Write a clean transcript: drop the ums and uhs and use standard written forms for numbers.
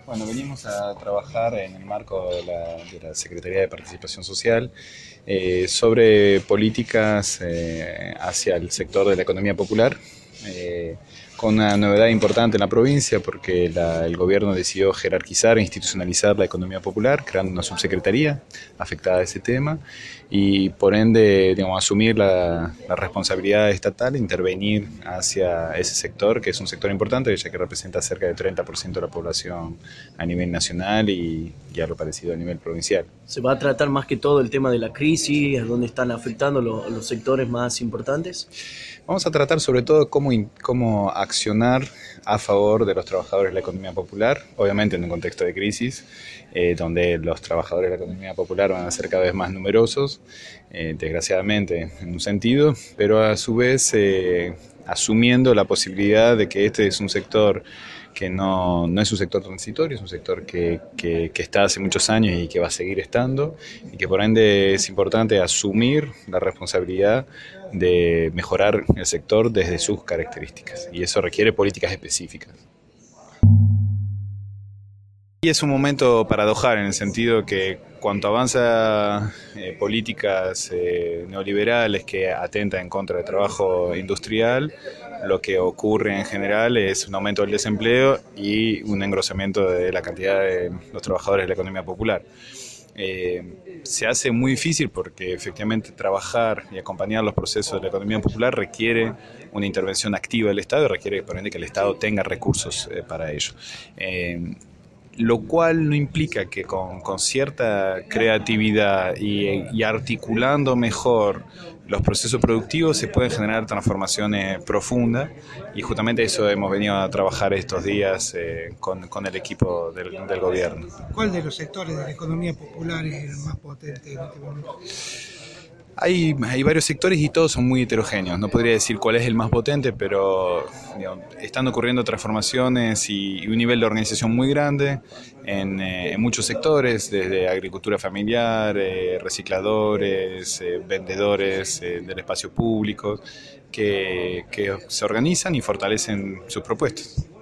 Bueno, venimos a trabajar en el marco de la Secretaría de Participación Social sobre políticas hacia el sector de la economía popular, con una novedad importante en la provincia porque el gobierno decidió jerarquizar e institucionalizar la economía popular, creando una subsecretaría afectada a ese tema y por ende, digamos, asumir la responsabilidad estatal e intervenir hacia ese sector, que es un sector importante, ya que representa cerca del 30% de la población a nivel nacional y algo parecido a nivel provincial. Se va a tratar más que todo el tema de la crisis, donde están afectando los sectores más importantes. Vamos a tratar sobre todo cómo accionar a favor de los trabajadores de la economía popular, obviamente en un contexto de crisis, donde los trabajadores de la economía popular van a ser cada vez más numerosos, desgraciadamente en un sentido, pero a su vez asumiendo la posibilidad de que este es un sector que no es un sector transitorio, es un sector que está hace muchos años y que va a seguir estando, y que por ende es importante asumir la responsabilidad de mejorar el sector desde sus características, y eso requiere políticas específicas. Y es un momento paradojal en el sentido que cuanto avanza políticas neoliberales que atentan en contra del trabajo industrial, lo que ocurre en general es un aumento del desempleo y un engrosamiento de la cantidad de los trabajadores de la economía popular. Se hace muy difícil porque efectivamente trabajar y acompañar los procesos de la economía popular requiere una intervención activa del Estado y requiere por ende que el Estado tenga recursos para ello. Lo cual no implica que con cierta creatividad y articulando mejor los procesos productivos se pueden generar transformaciones profundas, y justamente eso hemos venido a trabajar estos días con el equipo del gobierno. ¿Cuál de los sectores de la economía popular es el más potente en este momento? Hay varios sectores y todos son muy heterogéneos. No podría decir cuál es el más potente, pero digamos, están ocurriendo transformaciones y un nivel de organización muy grande en muchos sectores, desde agricultura familiar, recicladores, vendedores del espacio público, que se organizan y fortalecen sus propuestas.